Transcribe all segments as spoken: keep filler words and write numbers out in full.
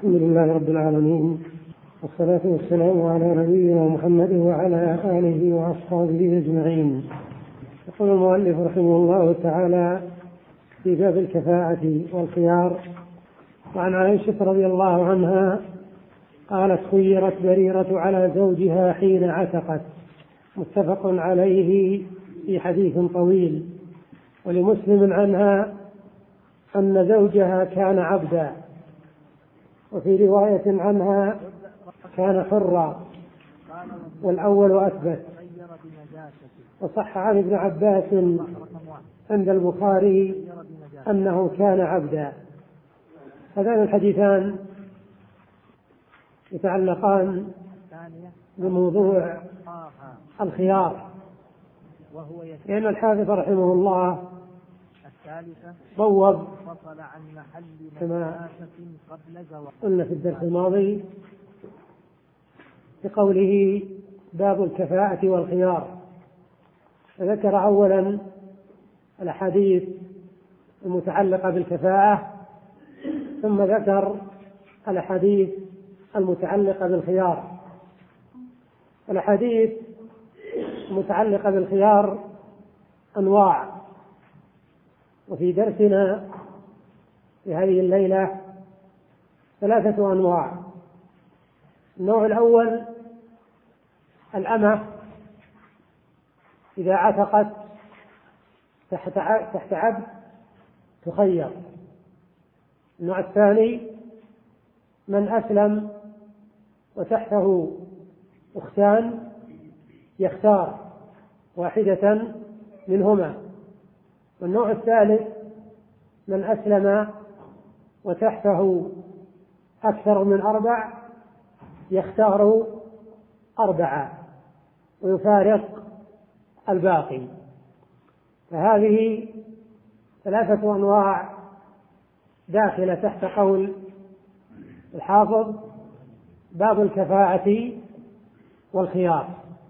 الحمد لله رب العالمين، والصلاة والسلام على نبينا محمد وعلى آله وأصحابه أجمعين. يقول المؤلف رحمه الله تعالى في باب الكفاءة والخيار: وعن عائشة رضي الله عنها قالت: خيرت بريرة على زوجها حين عتقت. متفق عليه في حديث طويل. ولمسلم عنها أن زوجها كان عبدا، وفي رواية عنها كان حرا، والأول أثبت. وصح عن ابن عباس عند البخاري أنه كان عبدا. هذان الحديثان يتعلقان بموضوع الخيار، لأن الحافظ رحمه الله بوب كما قلنا في الدرس الماضي بقوله باب الكفاءة والخيار، فذكر أولا الأحاديث المتعلقة بالكفاءة، ثم ذكر الأحاديث المتعلقة بالخيار. الأحاديث المتعلقة بالخيار أنواع، وفي درسنا في هذه الليلة ثلاثة أنواع. النوع الأول الأمة إذا عتقت تحت عبد تخير. النوع الثاني من أسلم وتحته أختان يختار واحدة منهما. والنوع الثالث من أسلم وتحته أكثر من أربع يختار أربعة ويفارق الباقي. فهذه ثلاثة أنواع داخلة تحت قول الحافظ باب الكفاءة والخيار.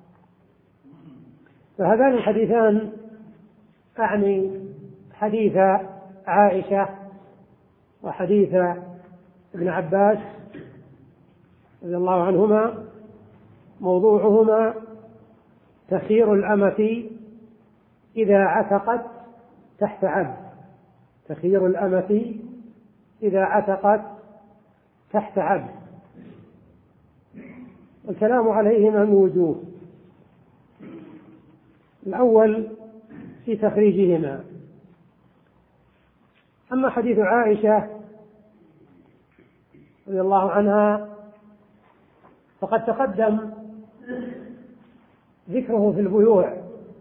فهذان الحديثان أعني حديث عائشة وحديث ابن عباس رضي الله عنهما، موضوعهما تخيير الأمة إذا عتقت تحت عبد. تخيير الأمة إذا عتقت تحت عبد. والكلام عليهما من وجوه. الأول في تخريجهما. أما حديث عائشة رضي الله عنها فقد تقدم ذكره في البيوع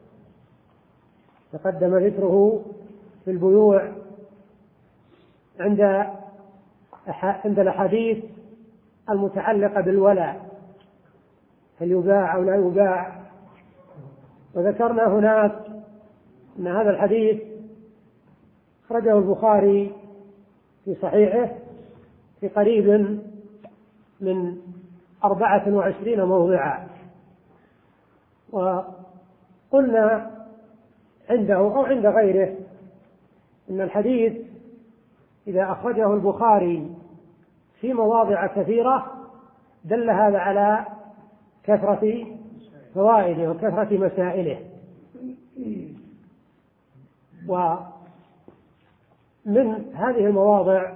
تقدم ذكره في البيوع عند عند الأحاديث المتعلقة بالولاء، هل يباع أو لا يباع. وذكرنا هناك أن هذا الحديث أخرجه البخاري في صحيحه في قريب من أربعة وعشرين موضعا. وقلنا عنده أو عند غيره أن الحديث إذا أخرجه البخاري في مواضع كثيرة دل هذا على كثرة فوائده وكثرة مسائله. ومن هذه المواضع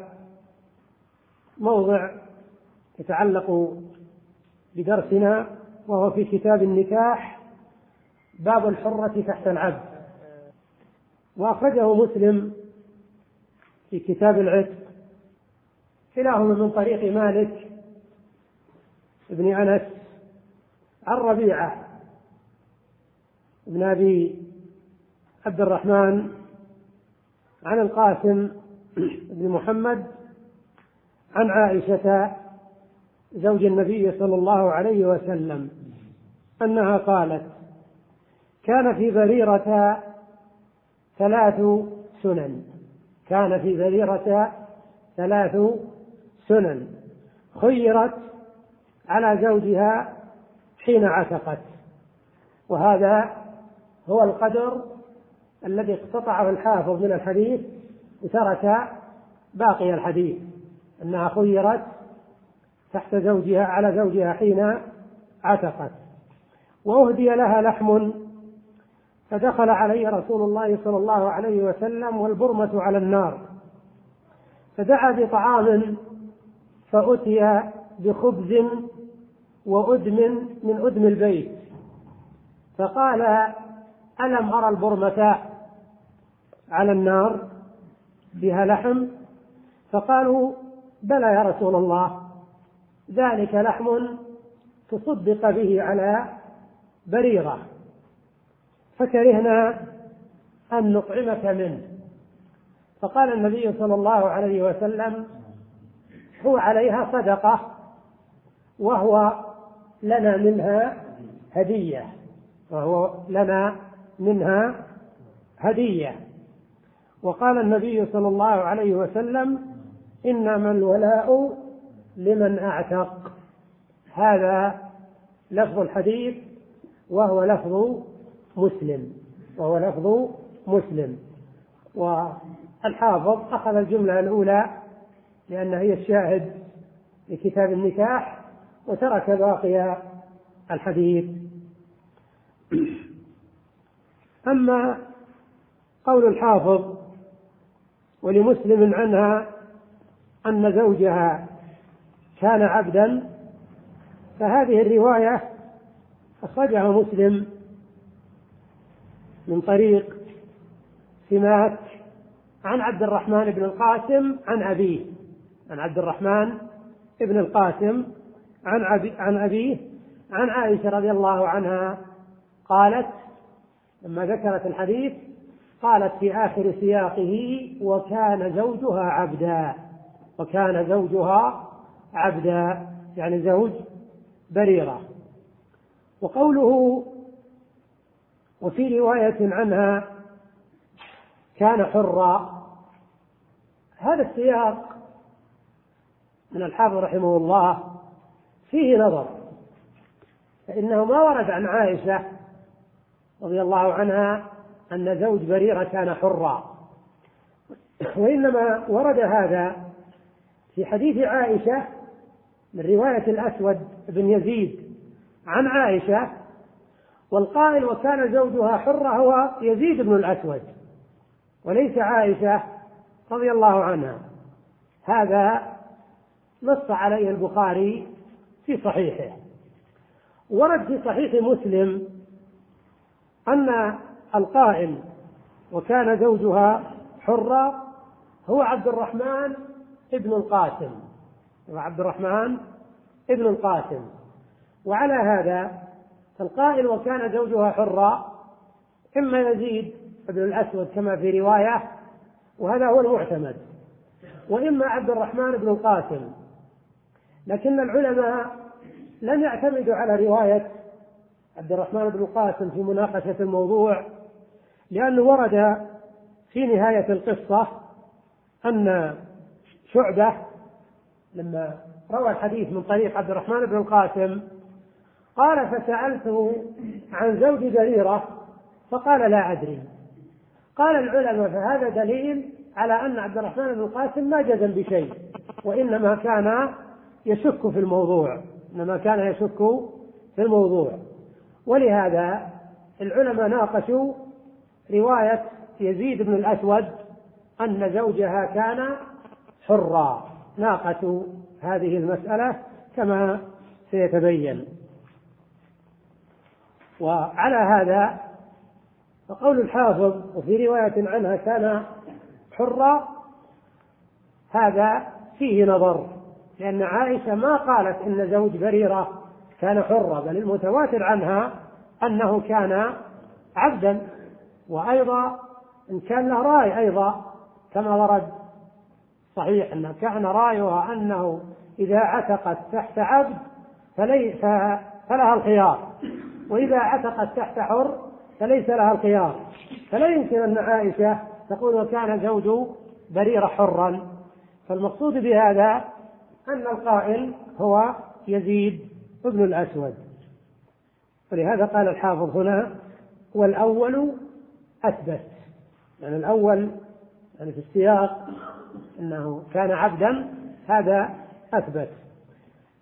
موضع يتعلق بدرسنا، وهو في كتاب النكاح باب الحرة تحت العبد. وأخرجه مسلم في كتاب العتق، كلاهما من طريق مالك ابن أنس عن ربيعة ابن أبي عبد الرحمن عن القاسم بن محمد عن عائشة زوج النبي صلى الله عليه وسلم أنها قالت: كان في بريرة ثلاث سنن كان في بريرة ثلاث سنن خيرت على زوجها حين عتقت. وهذا هو القدر الذي اقتطعه الحافظ من الحديث وترك باقي الحديث، أنها خيرت تحت زوجها على زوجها حين عتقت، وأهدي لها لحم، فدخل علي رسول الله صلى الله عليه وسلم والبرمة على النار، فدعا بطعام فأتي بخبز وأدم من أدم البيت، فقال: ألم أرى البرمة على النار بها لحم؟ فقالوا: بلى يا رسول الله، ذلك لحم تصدق به على بريرة، فكرهنا أن نطعمك منه. فقال النبي صلى الله عليه وسلم: هو عليها صدقة وهو لنا منها هدية، وهو لنا منها هدية. وقال النبي صلى الله عليه وسلم: إنما الولاء لمن أعتق. هذا لفظ الحديث وهو لفظ مسلم وهو لفظ مسلم والحافظ أخذ الجملة الأولى لأنها هي الشاهد لكتاب النكاح، وترك باقي الحديث. أما قول الحافظ: ولمسلم عنها أن زوجها كان عبدا، فهذه الرواية أخرجها مسلم من طريق سماك عن عبد الرحمن بن القاسم عن أبيه عن عبد الرحمن بن القاسم عن عن أبيه عن عائشة رضي الله عنها قالت لما ذكرت الحديث قالت في آخر سياقه: وكان زوجها عبدا وكان زوجها عبدا يعني زوج بريرة. وقوله: وفي رواية عنها كان حرا، هذا السياق من الحافظ رحمه الله فيه نظر، فإنه ما ورد عن عائشة رضي الله عنها أن زوج بريرة كان حرا، وإنما ورد هذا في حديث عائشة من رواية الأسود بن يزيد عن عائشة، والقائل وكان زوجها حرة هو يزيد بن الأسود وليس عائشة رضي الله عنها. هذا نص عليه البخاري في صحيحه. ورد في صحيح مسلم أن القائل وكان زوجها حرة هو عبد الرحمن ابن القاسم هو عبد الرحمن ابن القاسم وعلى هذا القائل وكان زوجها حرة إما يزيد بن الأسود كما في رواية وهذا هو المعتمد، وإما عبد الرحمن بن القاسم، لكن العلماء لم يعتمدوا على رواية عبد الرحمن بن القاسم في مناقشة الموضوع، لأنه ورد في نهاية القصة أن شعبة لما روى الحديث من طريق عبد الرحمن بن القاسم قال: فسألته عن زوج بريرة فقال: لا أدري. قال العلماء: فهذا دليل على أن عبد الرحمن بن القاسم ما جزم بشيء، وإنما كان يشك في الموضوع إنما كان يشك في الموضوع ولهذا العلماء ناقشوا رواية يزيد بن الأسود أن زوجها كان حرا، ناقشوا هذه المسألة كما سيتبين. وعلى هذا فقول الحافظ وفي رواية عنها كان حرا هذا فيه نظر، لأن عائشة ما قالت إن زوج بريرة كان حرا، بل المتواتر عنها أنه كان عبدا، وأيضا إن كان له رأي أيضا كما ورد صحيح أنه كان رأيها أنه إذا عتقت تحت عبد فلها الخيار، وإذا عتقت تحت حر فليس لها الخيار، فلا يمكن أن عائشة تقول وكان زوج بريرة حرا. فالمقصود بهذا أن القائل هو يزيد بن الأسود، ولهذا قال الحافظ هنا: والأول أثبت، يعني الأول يعني في السياق أنه كان عبدا هذا أثبت.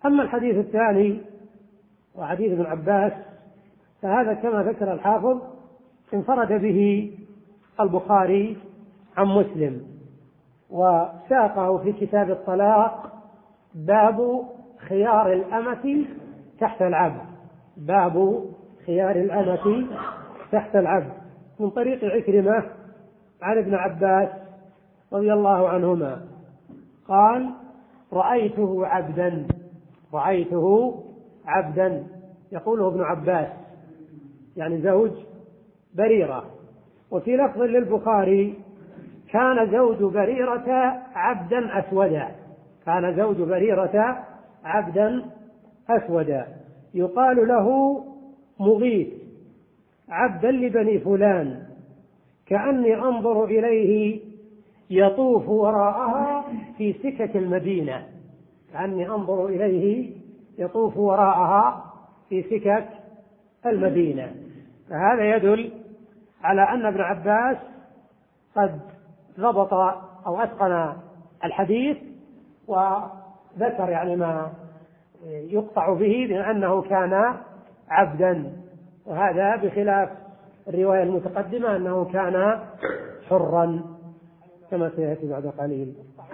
أما الحديث الثاني وحديث ابن عباس فهذا كما ذكر الحافظ انفرد به البخاري عن مسلم، وساقه في كتاب الطلاق باب خيار الأمة تحت العبد، باب خيار الأمة تحت العبد، من طريق عكرمة عن ابن عباس رضي الله عنهما قال: رأيته عبدا، رأيته عبدا، يقوله ابن عباس يعني زوج بريرة. وفي لفظ للبخاري: كان زوج بريرة عبدا أسودا، كان زوج بريرة عبدا أسودا يقال له مغيث، عبدا لبني فلان، كأني أنظر إليه يطوف وراءها في سكك المدينة، كأني أنظر إليه يطوف وراءها في سكك المدينة. فهذا يدل على أن ابن عباس قد ضبط أو أتقن الحديث وذكر يعني ما يقطع به بأنه كان عبدا، وهذا بخلاف الرواية المتقدمة أنه كان حرا كما سيأتي بعد قليل.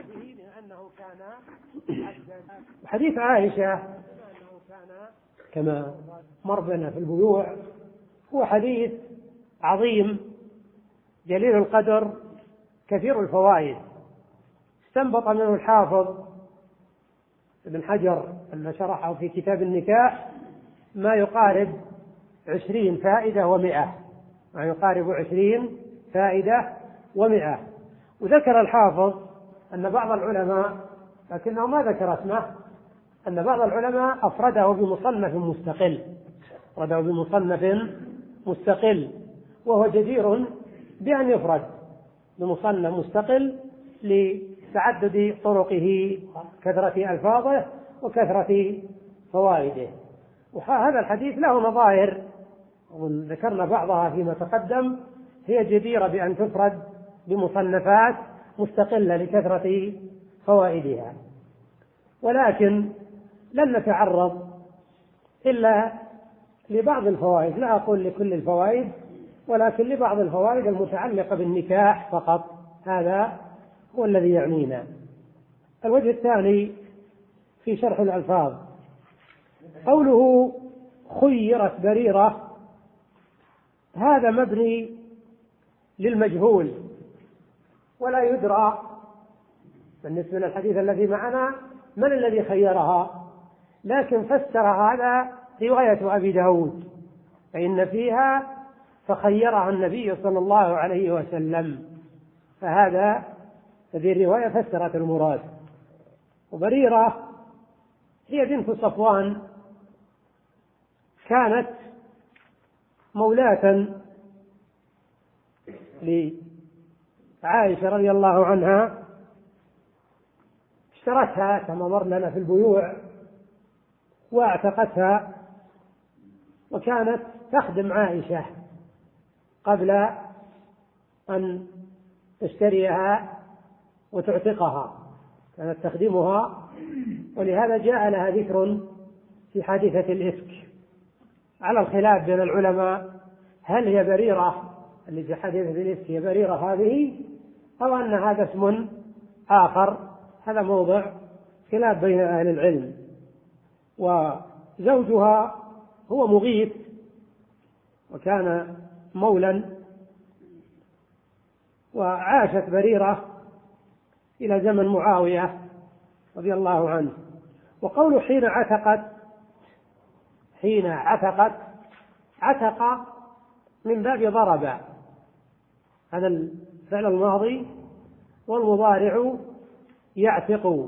حديث عائشة كما مر بنا في البيوع هو حديث عظيم جليل القدر كثير الفوائد، استنبط منه الحافظ ابن حجر لما شرحه في كتاب النكاح ما يقارب عشرين فائدة ومئة، ما يقارب عشرين فائدة ومئة. وذكر الحافظ أن بعض العلماء، لكنه ما ذكر اسمه، أن بعض العلماء أفرده بمصنف مستقل، أفرده بمصنف مستقل، وهو جدير بأن يفرد بمصنف مستقل لتعدد طرقه، كثرة ألفاظه وكثرة فوائده. وهذا الحديث له نظائر وذكرنا بعضها فيما تقدم، هي جديرة بأن تفرد بمصنفات مستقلة لكثرة فوائدها، ولكن لن نتعرض إلا لبعض الفوائد، لا أقول لكل الفوائد، ولكن لبعض الفوائد المتعلقة بالنكاح فقط، هذا هو الذي يعنينا. الوجه الثاني في شرح الألفاظ قوله خيرت بريرة، هذا مبني للمجهول ولا يدرى بالنسبة للحديث الذي معنا من الذي خيرها، لكن فسر هذا رواية أبي داود فإن فيها فخيرها النبي صلى الله عليه وسلم، فهذا هذه الرواية فسرت المراد. وبريرة هي بنت صفوان، كانت مولاة لعائشة رضي الله عنها، اشترتها كما مر لنا في البيوع واعتقتها، وكانت تخدم عائشة قبل أن تشتريها وتعتقها، كانت تخدمها، ولهذا جاء لها ذكر في حادثة الإفك على الخلاف بين العلماء، هل هي بريرة اللي في حادثة الإفك هي بريرة هذه أو أن هذا اسم آخر، هذا موضع خلاف بين أهل العلم. وزوجها هو مغيث، وكان مولا، وعاشت بريرة إلى زمن معاوية رضي الله عنه. وقول حين عتقت، حين عتقت، عتق من باب ضرب، هذا الفعل الماضي، والمضارع يعتق،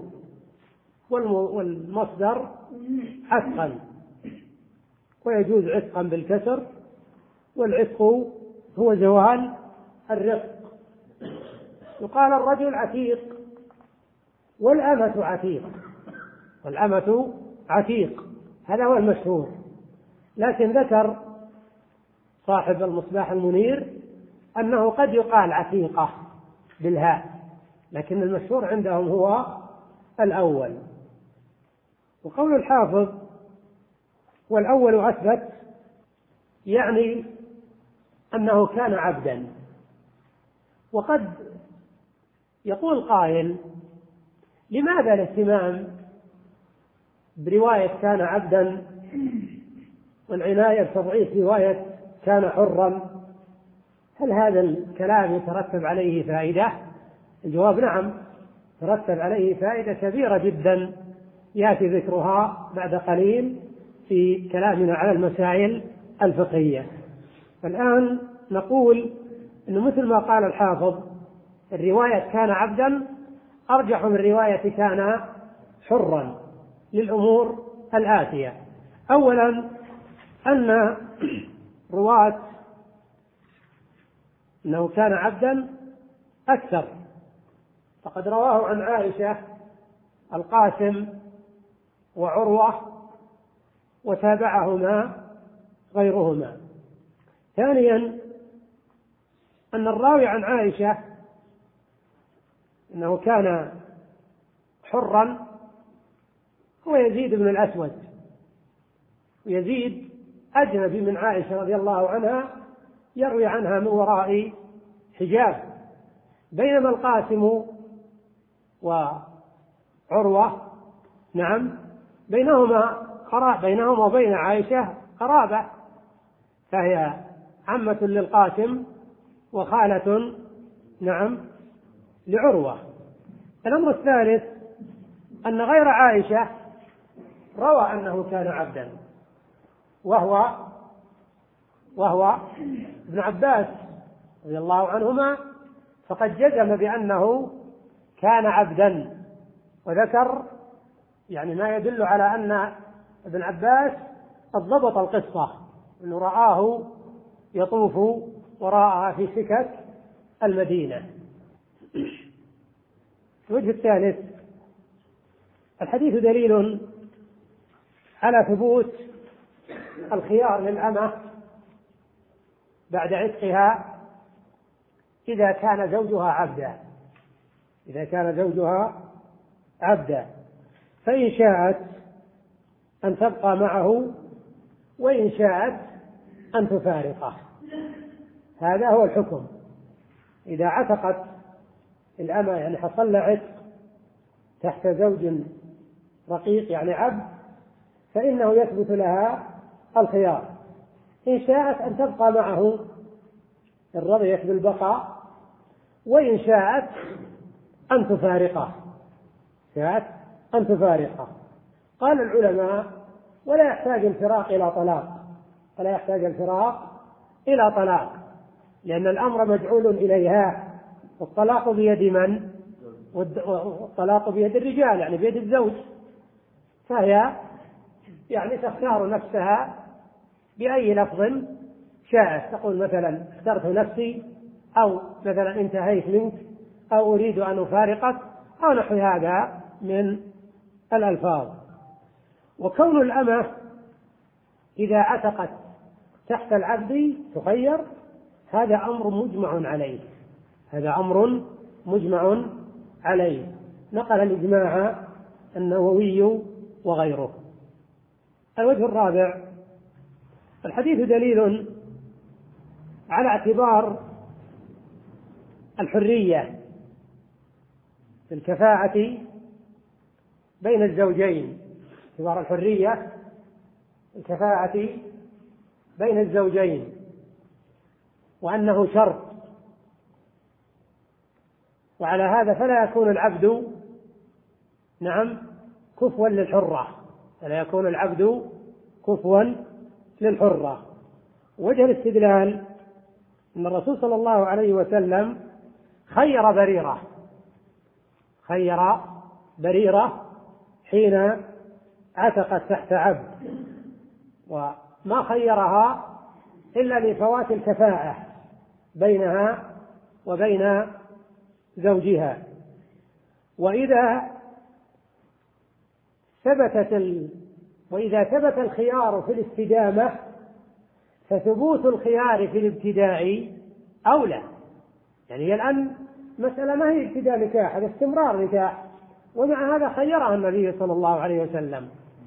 والمصدر عتقا، ويجوز عتقا بالكسر، والعتق هو زوال الرق. يقال الرجل عتيق والأمة عتيق، والأمة عتيق، هذا هو المشهور، لكن ذكر صاحب المصباح المنير أنه قد يقال عتيقة بالهاء، لكن المشهور عندهم هو الأول. وقول الحافظ والأول أثبت يعني أنه كان عبدا. وقد يقول قائل لماذا الاهتمام برواية كان عبدا والعناية بتضعيف رواية كان حرا؟ هل هذا الكلام يترتب عليه فائدة؟ الجواب نعم، ترتب عليه فائدة كبيرة جدا يأتي ذكرها بعد قليل في كلامنا على المسائل الفقهية. الآن نقول إنه مثل ما قال الحافظ الرواية كان عبدا أرجح من رواية كان حرا للأمور الآتية. أولا أن رواة أنه كان عبدا أكثر، فقد رواه عن عائشة القاسم وعروة وتابعهما غيرهما. ثانيا أن الراوي عن عائشة أنه كان حرا هو يزيد بن الأسود، ويزيد أجنبي من عائشة رضي الله عنها يروي عنها من وراء حجاب، بينما القاسم وعروة نعم بينهما قرابة، بينهما وبين عائشة قرابة، فهي عمة للقاسم وخالة نعم لعروة. الأمر الثالث أن غير عائشة روى أنه كان عبدا، وهو وهو ابن عباس رضي الله عنهما، فقد جزم بأنه كان عبدا، وذكر يعني ما يدل على أن ابن عباس قد ضبط القصة، أنه رآه يطوف وراءها في سكك المدينة. الوجه الثالث الحديث دليل على ثبوت الخيار للأمة بعد عتقها إذا كان زوجها عبدا، إذا كان زوجها عبدا فإن شاءت أن تبقى معه وإن شاءت أن تفارقه. هذا هو الحكم. إذا عتقت الأمة يعني حصل لها عتق تحت زوج رقيق يعني عبد، فإنه يثبت لها الخيار. إن شاءت أن تبقى معه إن رضيت بالبقاء، وإن شاءت أن تفارقه شاءت أن تفارقه. قال العلماء ولا يحتاج الفراق إلى طلاق، ولا يحتاج الفراق إلى طلاق، لأن الأمر مجعول إليها، والطلاق بيد من؟ والطلاق بيد الرجال يعني بيد الزوج، فهي يعني تختار نفسها بأي لفظ شاءت، تقول مثلا اخترت نفسي، أو مثلا انتهيت منك، أو أريد أن أفارقك، أو نحو هذا من الألفاظ. وكون الأمة إذا عتقت تحت العبد تخير هذا أمر مجمع عليه، هذا أمر مجمع عليه، نقل الإجماع النووي وغيره. الوجه الرابع الحديث دليل على اعتبار الحرية في الكفاءة بين الزوجين، اعتبار الحرية الكفاءة بين الزوجين، وأنه شرط، وعلى هذا فلا يكون العبد نعم كفوا للحرة، فلا يكون العبد كفوا للحرة. وجه الاستدلال أن الرسول صلى الله عليه وسلم خير بريرة خير بريرة حين عتقت تحت عبد، وما خيرها إلا لفوات الكفاءة بينها وبين زوجها. وإذا ثبتت ال... وإذا ثبت الخيار في الاستدامة فثبوت الخيار في الابتداء أولى. يعني هي الآن مسألة ما هي ابتداء نكاح، هذا استمرار نكاح، ومع هذا خيرها النبي صلى الله عليه وسلم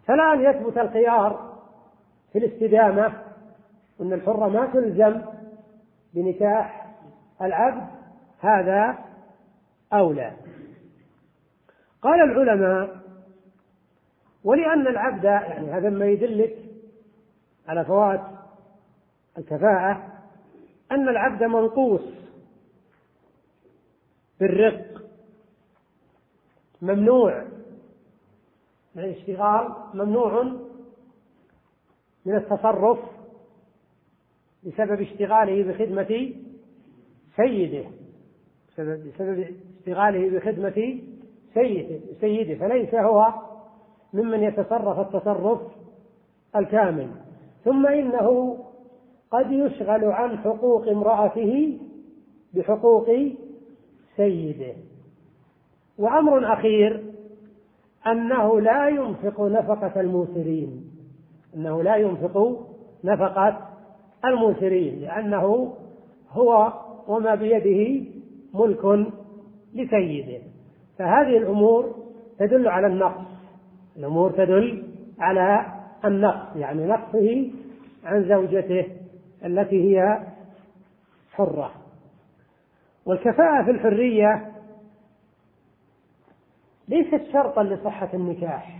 فلا أن يثبت الخيار في الاستدامة وأن الحرة ما تلزم بنكاح العبد، هذا أولى. قال العلماء: ولأن العبد، يعني هذا ما يدلك على فوات الكفاءة، أن العبد منقوص بالرق، ممنوع من الاشتغال، ممنوع من التصرف بسبب اشتغاله بخدمة سيده، بسبب اشتغاله بخدمة سيده, سيده فليس هو ممن يتصرف التصرف الكامل. ثم إنه قد يشغل عن حقوق امرأته بحقوق سيده. وأمر أخير أنه لا ينفق نفقة الموسرين، أنه لا ينفق نفقة الموسرين لأنه هو وما بيده ملك لسيده. فهذه الأمور تدل على النقص، الأمور تدل على النقص، يعني نقصه عن زوجته التي هي حرة. والكفاءة في الحرية ليست شرطا لصحة النكاح،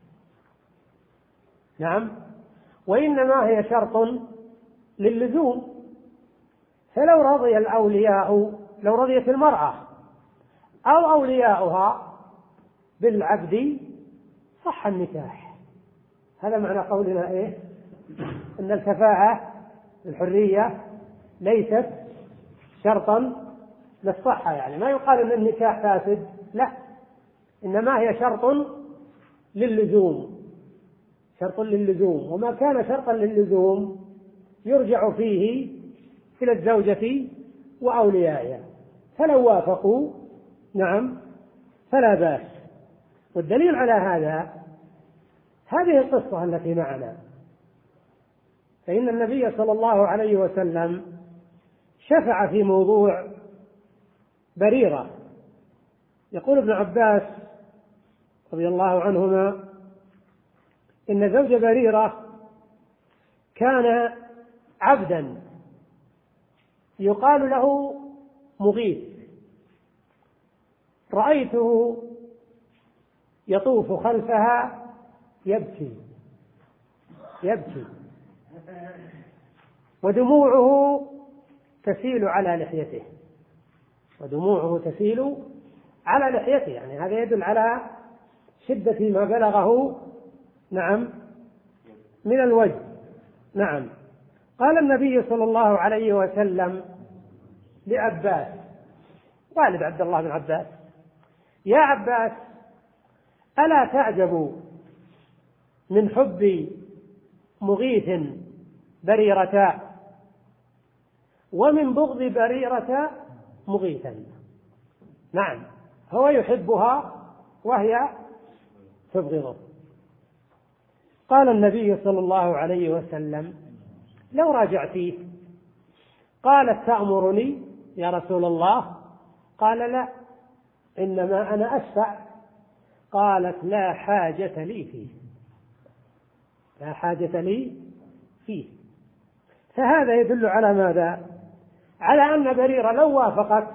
نعم، وإنما هي شرط للزوم. فلو رضي الأولياء، لو رضيت المرأة أو أولياؤها بالعبد صح النكاح. هذا معنى قولنا إيه؟ أن الكفاءة الحرية ليست شرطا للصحة، يعني ما يقال أن النكاح فاسد، لا، إنما هي شرط للزوم، شرط للزوم. وما كان شرطا للزوم يرجع فيه إلى الزوجة وأوليائها، فلو وافقوا نعم فلا بأس. والدليل على هذا هذه القصة التي معنا، فإن النبي صلى الله عليه وسلم شفع في موضوع بريرة. يقول ابن عباس رضي الله عنهما إن زوج بريرة كان عبدا يقال له مغيث، رأيته يطوف خلفها يبكي يبكي ودموعه تسيل على لحيته، ودموعه تسيل على لحيته، يعني هذا يدل على شدة ما بلغه نعم من الوجه. نعم. قال النبي صلى الله عليه وسلم لعباس والد عبد الله بن عباس: يا عباس، ألا تعجب من حب مغيث بريرة ومن بغض بريرة مغيثا؟ نعم، هو يحبها وهي تبغضه. قال النبي صلى الله عليه وسلم: لو راجعتيه. قالت: تأمرني يا رسول الله؟ قال: لا، إنما أنا أشفع. قالت: لا حاجة لي فيه، لا حاجة لي فيه. فهذا يدل على ماذا؟ على أن بريرة لو وافقت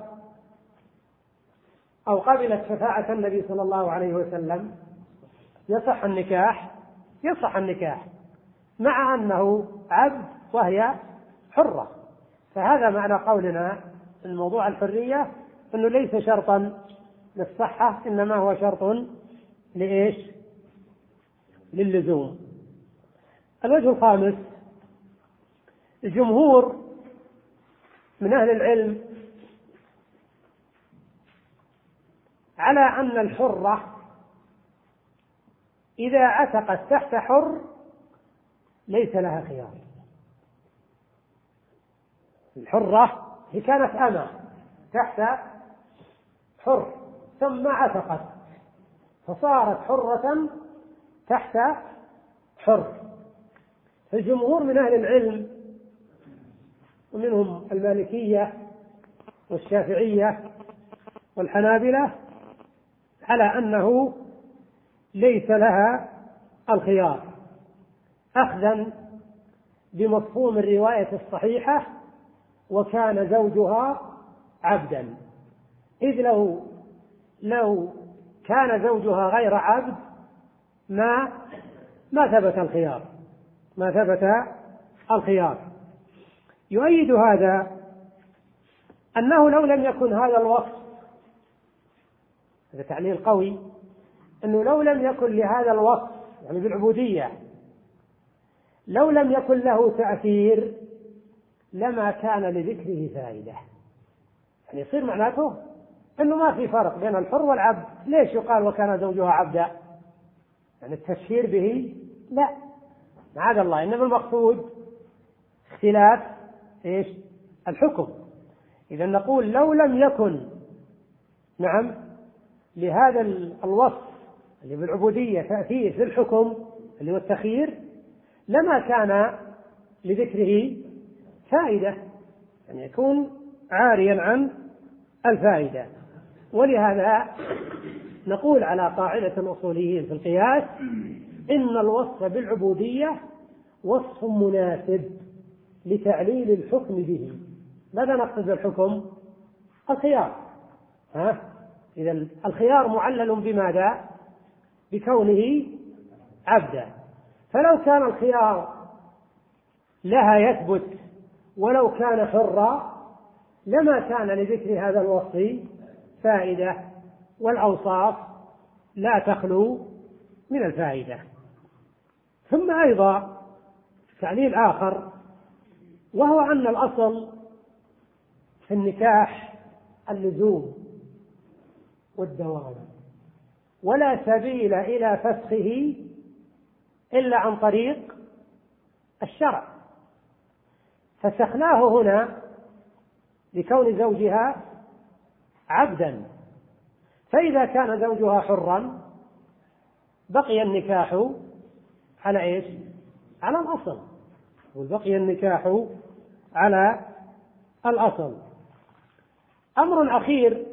أو قبلت شفاعة النبي صلى الله عليه وسلم يصح النكاح، يصح النكاح مع أنه عبد وهي حرة. فهذا معنى قولنا في موضوع الحرية، أنه ليس شرطا للصحة، إنما هو شرط لإيش؟ للزوم. الوجه الخامس: الجمهور من أهل العلم على أن الحرة إذا عتقت تحت حر ليس لها خيار. الحرة هي كانت أمة تحت حر ثم عتقت فصارت حرة تحت حر. فالجمهور من أهل العلم ومنهم المالكية والشافعية والحنابلة على أنه ليس لها الخيار أخذا بمفهوم الرواية الصحيحة وكان زوجها عبدا، إذ لو لو كان زوجها غير عبد ما ما ثبت الخيار ما ثبت الخيار. يؤيد هذا أنه لو لم يكن هذا الوصف، هذا تعليل قوي، أنه لو لم يكن لهذا الوصف يعني بالعبودية لو لم يكن له تأثير لما كان لذكره فائدة. يعني يصير معناته أنه ما في فرق بين الحر والعبد. ليش يقال وكان زوجها عبدا؟ يعني التشهير به لا، معاذ الله، إنما المقصود اختلاف إيش؟ الحكم. إذا نقول لو لم يكن نعم لهذا الوصف اللي بالعبودية تأثير في الحكم اللي هو التخيير لما كان لذكره فائدة، يعني يكون عاريا عن الفائدة. ولهذا نقول على قاعدة الأصوليين في القياس إن الوصف بالعبودية وصف مناسب لتعليل الحكم به. ماذا نقصد بالحكم؟ الخيار. ها؟ إذا الخيار معلل بماذا؟ بكونه عبدا. فلو كان الخيار لها يثبت ولو كان حرا لما كان لذكر هذا الوصف فائدة، والأوصاف لا تخلو من الفائدة. ثم أيضا تعليل آخر، وهو أن الأصل في النكاح اللزوم والدوام، ولا سبيل إلى فسخه إلا عن طريق الشرع. فسخناه هنا لكون زوجها عبدا، فإذا كان زوجها حرا بقي النكاح على إيش؟ على الأصل. وبقي النكاح على الأصل. أمر أخير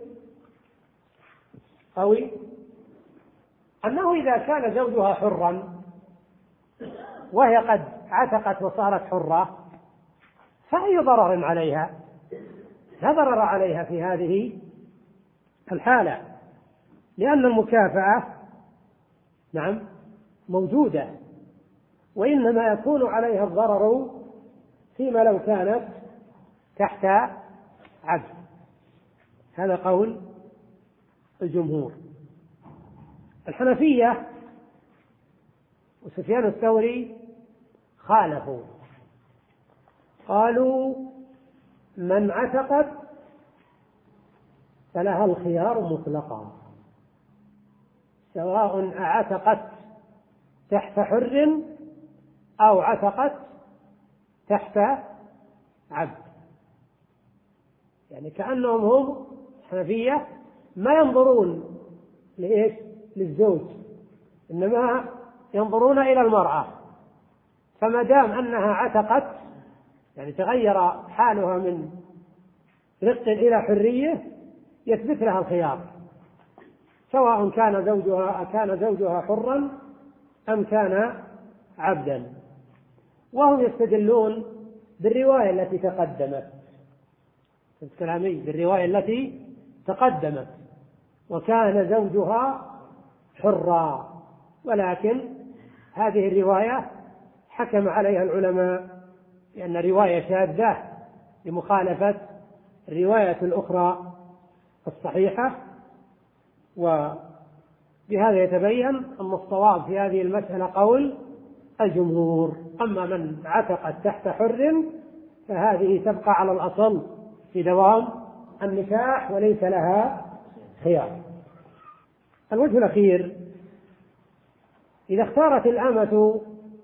قوي أنه إذا كان زوجها حرا وهي قد عتقت وصارت حرة فأي ضرر عليها؟ لا ضرر عليها في هذه الحالة، لأن المكافأة نعم موجودة، وإنما يكون عليها الضرر فيما لو كانت تحت عبد. هذا قول الجمهور. الحنفية وسفيان الثوري خالفوا، قالوا من عتقت فلها الخيار مطلقا، سواء اعتقت تحت حر أو عتقت تحت عبد. يعني كأنهم هم حنفية ما ينظرون لإيش؟ للزوج، إنما ينظرون إلى المرأة. فما دام أنها عتقت يعني تغير حالها من رق إلى حرية يثبت لها الخيار، سواء كان زوجها كان زوجها حرا أم كان عبدا. وهم يستدلون بالرواية التي تقدمت الكلامي بالرواية التي تقدمت وكان زوجها حرا، ولكن هذه الرواية حكم عليها العلماء لأن رواية شاذة لمخالفة الرواية الأخرى الصحيحة. وبهذا يتبين أن الصواب في هذه المسألة قول الجمهور. أما من عتقت تحت حر فهذه تبقى على الأصل في دوام النكاح وليس لها خيار. الوجه الأخير، إذا اختارت الأمة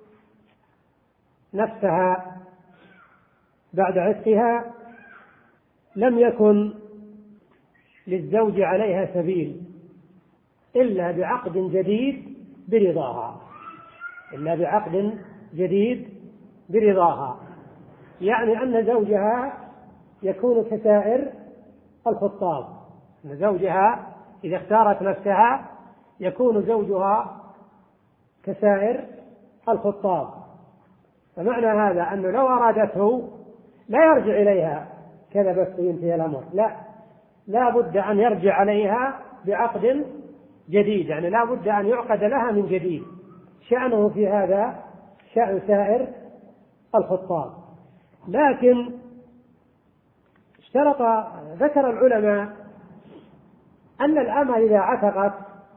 نفسها بعد عتقها لم يكن للزوج عليها سبيل إلا بعقد جديد برضاها إلا بعقد جديد برضاها يعني أن زوجها يكون كسائر الخطاب، أن زوجها إذا اختارت نفسها يكون زوجها كسائر الخطاب. فمعنى هذا أنه لو أرادته لا يرجع إليها كذا بس ينتهي الأمر، لا، لا بد أن يرجع عليها بعقد جديد، يعني لا بد أن يعقد لها من جديد. شأنه في هذا شأن سائر الخطاب. لكن اشترط ذكر العلماء أن الأمة إذا عتقت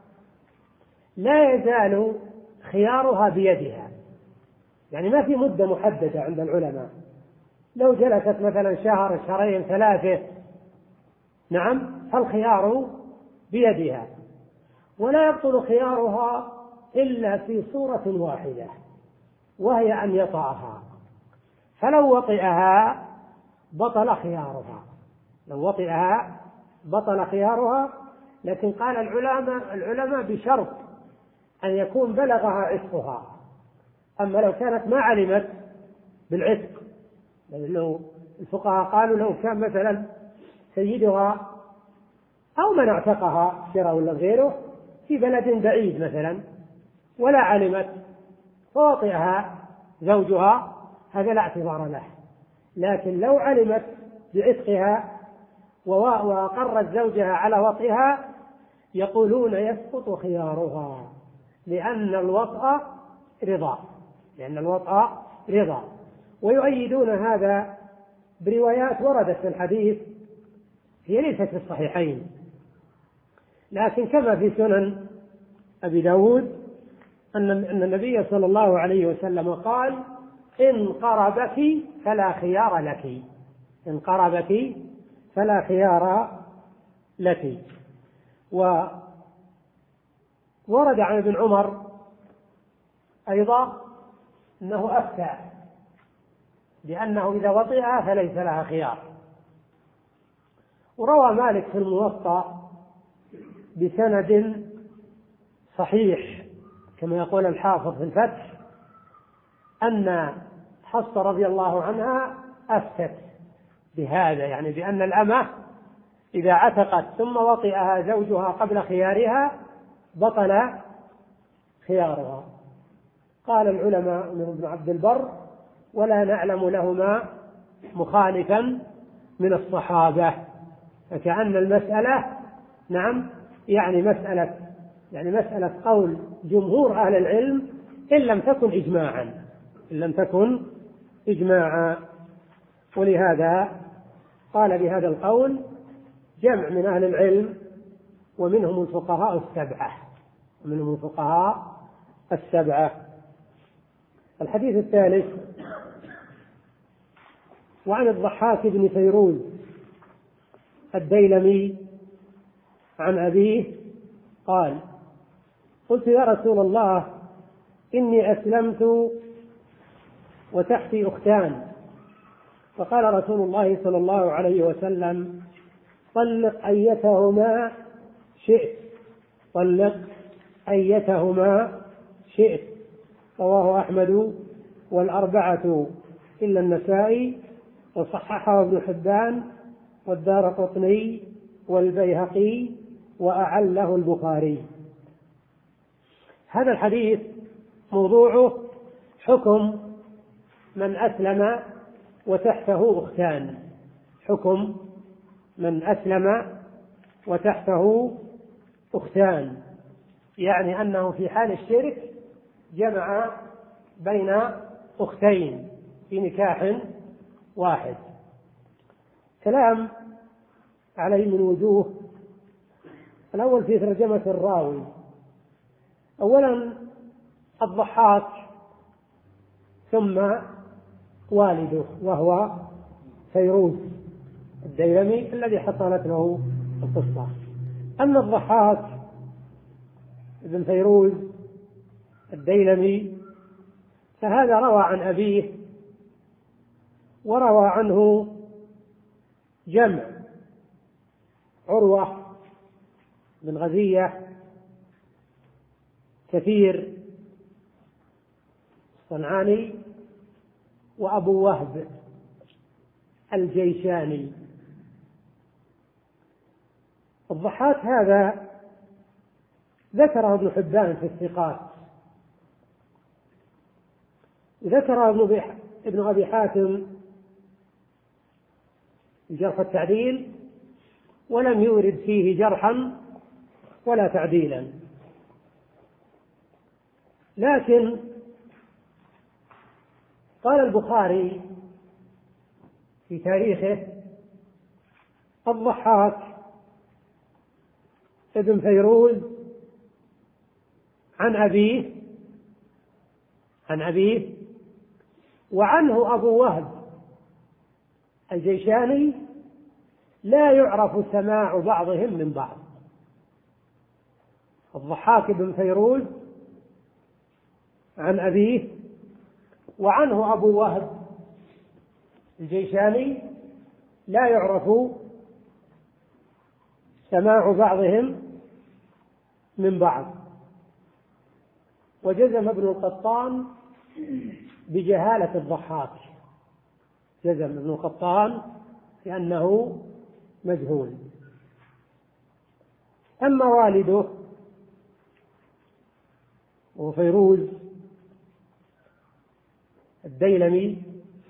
لا يزال خيارها بيدها، يعني ما في مدة محددة عند العلماء، لو جلست مثلا شهر شهرين ثلاثة نعم فالخيار بيدها، ولا يبطل خيارها إلا في صورة واحدة وهي أن يطأها، فلو وطئها بطل خيارها، لو وطئها بطل خيارها. لكن قال العلماء العلماء بشرط أن يكون بلغها عتقها. أما لو كانت ما علمت بالعتق، لو الفقهاء قالوا لو كان مثلا سيدها أو من اعتقها شراء ولا غيره في بلد بعيد مثلا ولا علمت فوطئها زوجها، هذا لا اعتبار له. لكن لو علمت بعتقها وأقرت زوجها على وطئها يقولون يسقط خيارها، لأن الوطأ رضا، لأن الوطأ رضا. ويؤيدون هذا بروايات وردت في الحديث، هي ليست في الصحيحين لكن كما في سنن أبي داود أن النبي صلى الله عليه وسلم قال: إن قربك فلا خيار لك، إن قربك فلا خيار لك. وورد عن ابن عمر أيضا أنه أفتى بأنه إذا وطئها فليس لها خيار. وروى مالك في الموطأ بسند صحيح كما يقول الحافظ في الفتح أن حفصة رضي الله عنها أفتت بهذا، يعني بأن الأمة إذا عتقت ثم وطئها زوجها قبل خيارها بطل خيارها. قال العلماء من ابن عبد البر: ولا نعلم لهما مخالفا من الصحابة. فكأن المسألة نعم يعني مسألة يعني مسألة قول جمهور أهل العلم إن لم تكن إجماعا إن لم تكن إجماعا ولهذا قال بهذا القول جمع من أهل العلم ومنهم الفقهاء السبعة ومنهم الفقهاء السبعة. الحديث الثالث: وعن الضحاك بن فيروز الديلمي عن أبيه قال: قلت يا رسول الله إني أسلمت وتحتي أختان، فقال رسول الله صلى الله عليه وسلم: طلق أيتهما شئت طلق أيتهما شئت. رواه أحمد والأربعة إلا النسائي، وصححه ابن حبان والدارقطني والبيهقي وأعله البخاري. هذا الحديث موضوعه حكم من أسلم وتحته أختان، حكم من أسلم وتحته أختان، يعني أنه في حال الشرك جمع بين أختين في نكاح واحد. كلام عليه من وجوه. الأول في ترجمة الراوي. أولا الضحاك ثم والده وهو فيروز الديلمي الذي حصلت له القصة. أما الضحاك ابن فيروز الديلمي فهذا روى عن أبيه وروى عنه جمع: عروة بن غزية، كثير الصنعاني، وأبو وهب الجيشاني. الضحاك هذا ذكره ابن حبان في الثقات ذكر ابن أبي حاتم الجرح التعديل ولم يورد فيه جرحا ولا تعديلا، لكن قال البخاري في تاريخه: الضحاك ابن فيروز عن أبيه عن أبيه وعنه أبو وهب الجيشاني لا يعرف سماع بعضهم من بعض. الضحاك بن فيروز عن أبيه وعنه أبو وهب الجيشاني لا يعرف سماع بعضهم من بعض. وجزم ابن القطان بجهالة الضحاك، جزم ابن القطان لأنه مجهول. أما والده وفيروز الديلمي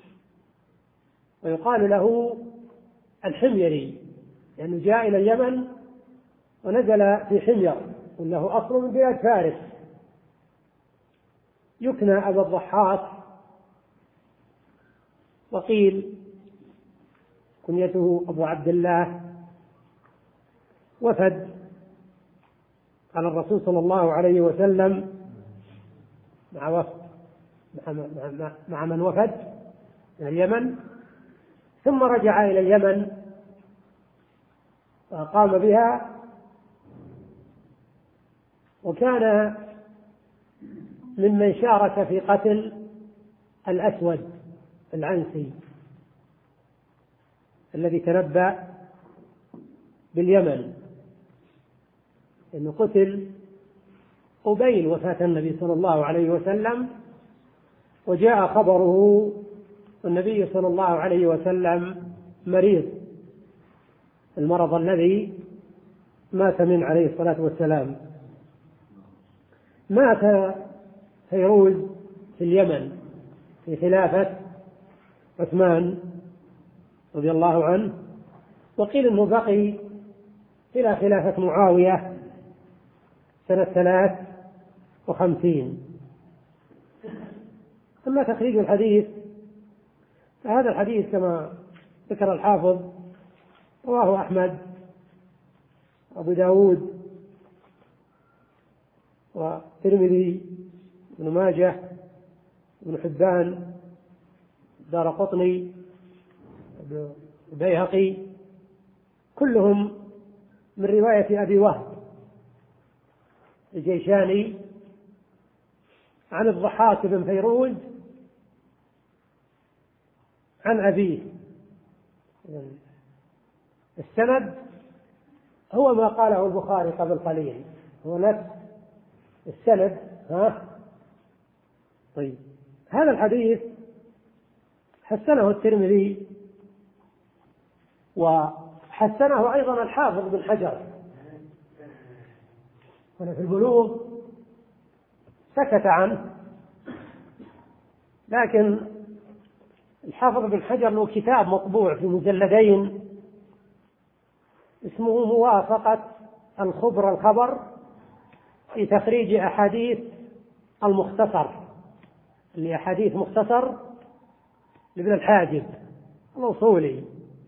ويقال له الحميري لأنه يعني جاء إلى اليمن ونزل في حمير وله أصل من بلاد فارس، يكنى أبا الضحاك، وقيل كنيته أبو عبد الله. وفد على الرسول صلى الله عليه وسلم مع وفد مع من وفد من اليمن، ثم رجع إلى اليمن وقام بها، وكان ممن شارك في قتل الأسود العنسي الذي تنبأ باليمن، إنه قتل قبيل وفاة النبي صلى الله عليه وسلم، وجاء خبره والنبي صلى الله عليه وسلم مريض المرض الذي مات منه عليه الصلاة والسلام. مات فيروز في اليمن في خلافة عثمان رضي الله عنه، وقيل انه بقي الى خلافة معاوية سنة ثلاث وخمسين. أما تخريج الحديث فهذا الحديث كما ذكر الحافظ رواه أحمد وأبو داود والترمذي وابن ماجه وابن حبان الدارقطني البيهقي، كلهم من رواية أبي وهب الجيشاني عن الضحاك بن فيروز عن أبيه. السند هو ما قاله البخاري قبل قليل، هو نفس السند. ها طيب، هذا الحديث حسنه الترمذي وحسنه أيضا الحافظ بن حجر، هنا في البلوغ سكت عنه، لكن الحافظ بن حجر له كتاب مطبوع في مجلدين اسمه موافقة الخبر الخبر في تخريج أحاديث المختصر، اللي أحاديث مختصر لابن الحاجب الأصولي.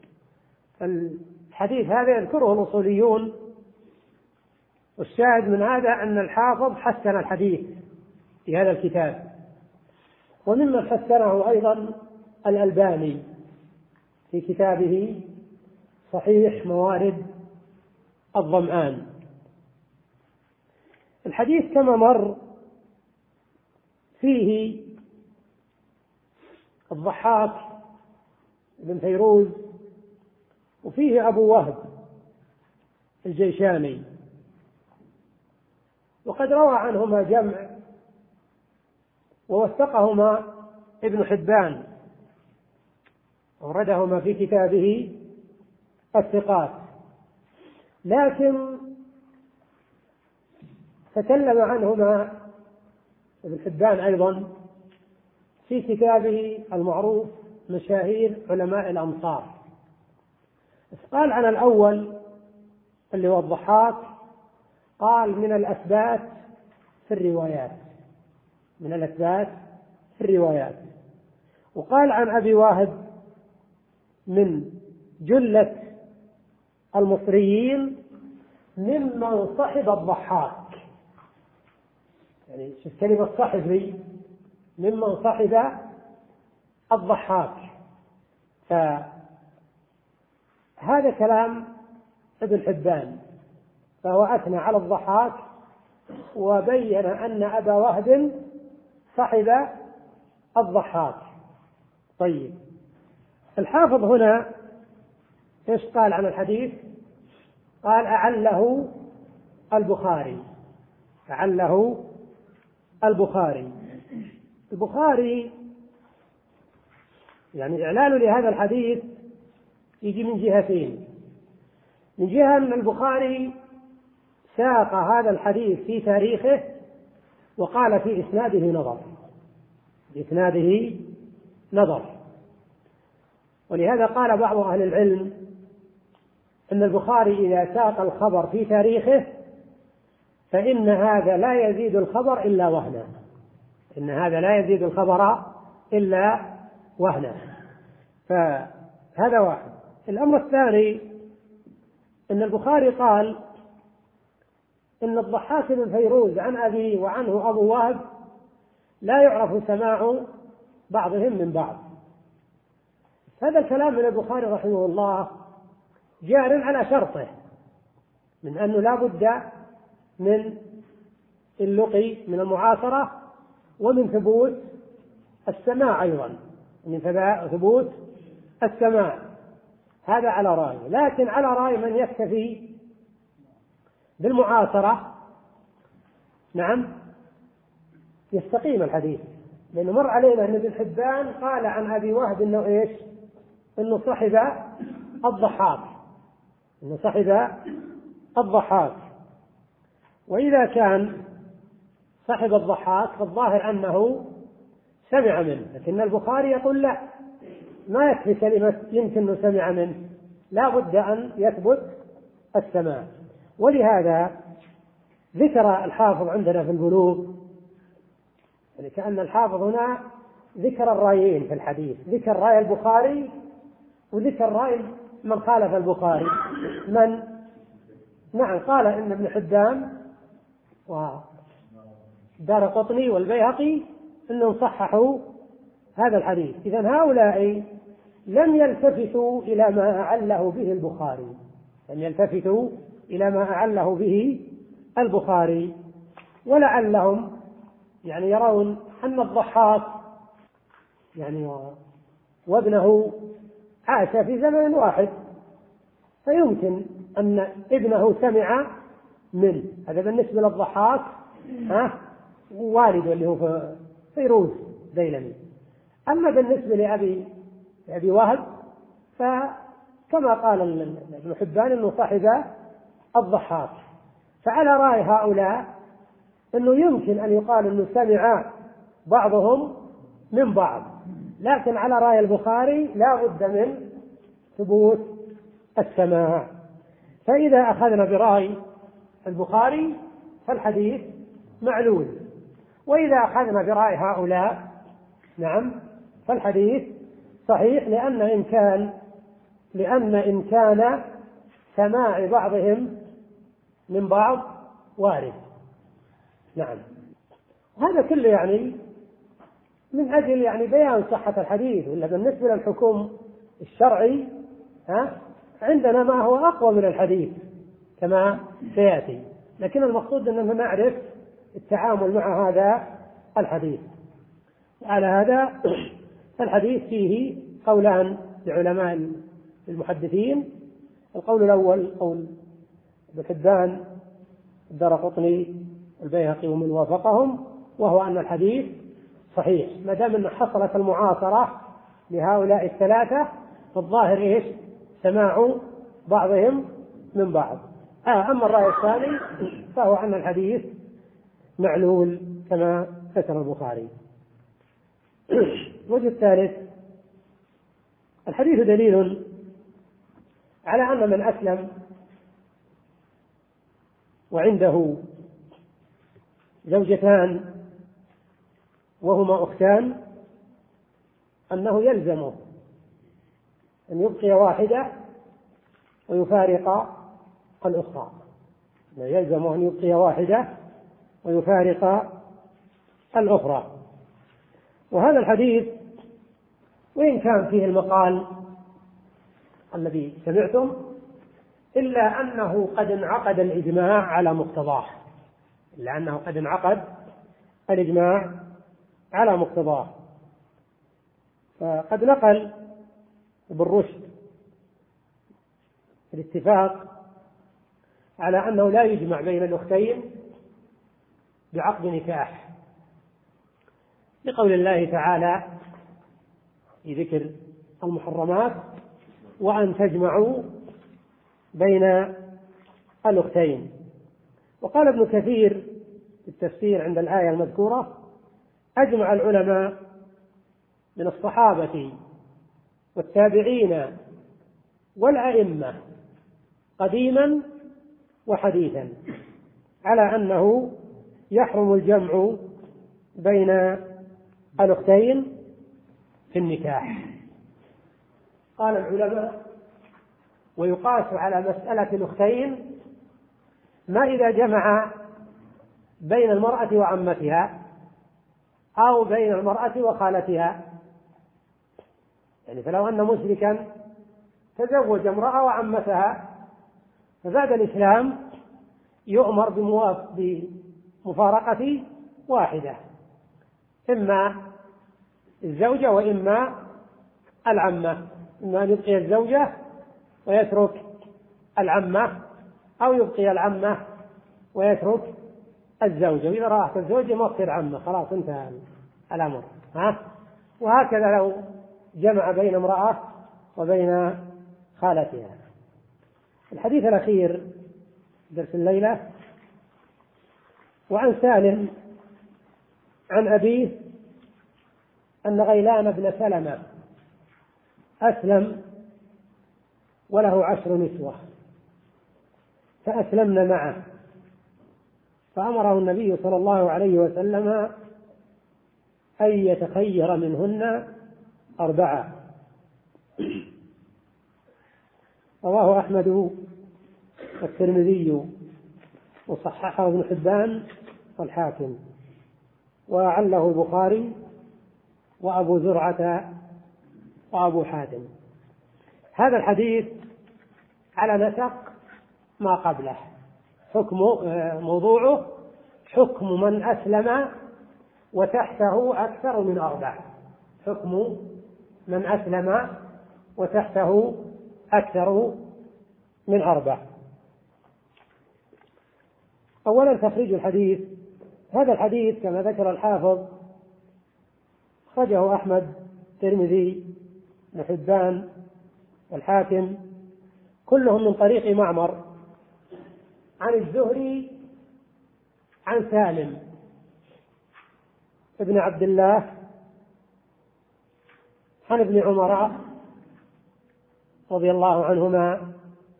الحديث هذا يذكره الأصوليون، والشاهد من هذا أن الحافظ حسن الحديث في هذا الكتاب. وممن حسنه أيضا الألباني في كتابه صحيح موارد الظمآن. الحديث كما مر فيه الضحاك بن فيروز وفيه أبو وهب الجيشاني، وقد روى عنهما جمع ووثقهما ابن حبان أوردهما في كتابه الثقات، لكن تكلم عنهما ابن حبان أيضا في كتابه المعروف مشاهير علماء الأمصار. قال عن الأول اللي هو الضحاك، قال من الأثبات في الروايات، من الأثبات في الروايات. وقال عن أبي واهب من جلة المصريين ممن صحب الضحاك، يعني شوف كلمة صحب لي، ممن صحب الضحاك. فهذا كلام ابن حبان، فهو أثنى على الضحاك وبين أن أبا وهب صحب الضحاك. طيب الحافظ هنا ايش قال عن الحديث؟ قال أعله البخاري، أعله البخاري. البخاري يعني إعلانه لهذا الحديث يجي من جهتين. من جهة أن البخاري ساق هذا الحديث في تاريخه وقال في إسناده نظر، في إسناده نظر. ولهذا قال بعض أهل العلم أن البخاري إذا ساق الخبر في تاريخه فإن هذا لا يزيد الخبر إلا وهنا، إن هذا لا يزيد الخبر إلا وهنا. فهذا واحد. الأمر الثاني أن البخاري قال إن الضحاك بن فيروز عن أبي وعنه أبو وهب لا يعرف سماع بعضهم من بعض. هذا الكلام من البخاري رحمه الله جار على شرطه من أنه لا بد من اللقي من المعاصرة ومن ثبوت السماع أيضا، من ثبوت السماع. هذا على رأي، لكن على رأي من يكتفي بالمعاصرة نعم يستقيم الحديث، لأنه مر علينا أن ابن حبان قال عن أبي وهب إنه إيش؟ إنه صحب الضحاك، إنه صحب الضحاك. وإذا كان صحب الضحاك فالظاهر أنه سمع منه، لكن البخاري يقول لا، ما يكفي كلمة يمكن أنه سمع منه، لا بد أن يثبت السماع. ولهذا ذكر الحافظ عندنا في البلوغ، يعني كأن الحافظ هنا ذكر الرأيين في الحديث، ذكر رأي البخاري وذكر رأي من خالف البخاري. من نعم قال إن ابن حبان ودارقطني والبيهقي إنهم صححوا هذا الحديث. إذن هؤلاء لم يلتفتوا إلى ما أعله به البخاري، لم يلتفتوا إلى ما أعله به البخاري، ولعلهم يعني يرون أن الضحاك يعني وابنه عاش في زمن واحد، فيمكن أن ابنه سمع منه. هذا بالنسبة للضحاك ها والده اللي هو فيروز ديلمي. أما بالنسبة لأبي أبي وهب فكما قال ابن حبان أنه صاحب الضحاك. فعلى رأي هؤلاء أنه يمكن أن يقال أنه سمع بعضهم من بعض، لكن على رأي البخاري لا بد من ثبوت السماع. فإذا أخذنا برأي البخاري فالحديث معلول، وإذا أخذنا برأي هؤلاء نعم فالحديث صحيح، لأن إمكان لأن إمكان سماع بعضهم من بعض وارد. نعم هذا كله يعني من أجل يعني بيان صحة الحديث. ولا بالنسبة للحكم الشرعي ها عندنا ما هو أقوى من الحديث كما سيأتي، لكن المقصود أننا نعرف التعامل مع هذا الحديث. على هذا الحديث فيه قولان لعلماء المحدثين. القول الأول قول ابن حبان الدارقطني البيهقي ومن وافقهم، وهو أن الحديث صحيح ما دام أن حصلت المعاصرة لهؤلاء الثلاثة، فالظاهر إيش؟ سماع بعضهم من بعض. آه أما الرأي الثاني فهو أن الحديث معلول كما ذكر البخاري. الوجه الثالث: الحديث دليل على أن من أسلم وعنده زوجتان وهما أختان أنه يلزمه أن يبقي واحدة ويفارق الأخرى، يلزمه أن يبقي واحدة ويفارق الأخرى. وهذا الحديث وإن كان فيه المقال الذي سمعتم إلا أنه قد انعقد الإجماع على مقتضاه، إلا أنه قد انعقد الإجماع على مقتضاه. فقد نقل ابن رشد الاتفاق على أنه لا يجمع بين الأختين بعقد نكاح، لقول الله تعالى في ذكر المحرمات: وأن تجمعوا بين الأختين. وقال ابن كثير في التفسير عند الآية المذكورة: أجمع العلماء من الصحابة والتابعين والأئمة قديما وحديثا على أنه يحرم الجمع بين الأختين في النكاح. قال العلماء: ويقاس على مسألة الأختين ما إذا جمع بين المرأة وعمتها أو بين المرأة وخالتها. يعني فلو أن مشركا تزوج امرأة وعمتها، فبعد الإسلام يؤمر بمفارقة واحدة، إما الزوجة وإما العمة، إما أن يبقي الزوجة ويترك العمة أو يبقي العمة ويترك الزوجة، وإذا راحت الزوجة ما تصير عمة، خلاص انتهى الأمر. ها؟ وهكذا لو جمع بين امرأة وبين خالتها. الحديث الأخير درس الليلة: وعن سالم عن أبيه أن غيلان بن سلمة أسلم وله عشر نسوة فأسلمن معه، فأمره النبي صلى الله عليه وسلم أن يتخير منهن أربعة. رواه أحمد والترمذي وصححه ابن حبان والحاكم، وعله البخاري وأبو زرعة وأبو حاتم. هذا الحديث على نسق ما قبله، حكم موضوعه حكم من أسلم وتحته أكثر من أربع، حكم من أسلم وتحته أكثر من أربع. أولا تخريج الحديث. هذا الحديث كما ذكر الحافظ أخرجه أحمد الترمذي بن حبان والحاكم كلهم من طريق معمر عن الزهري عن سالم ابن عبد الله عن ابن عمر رضي الله عنهما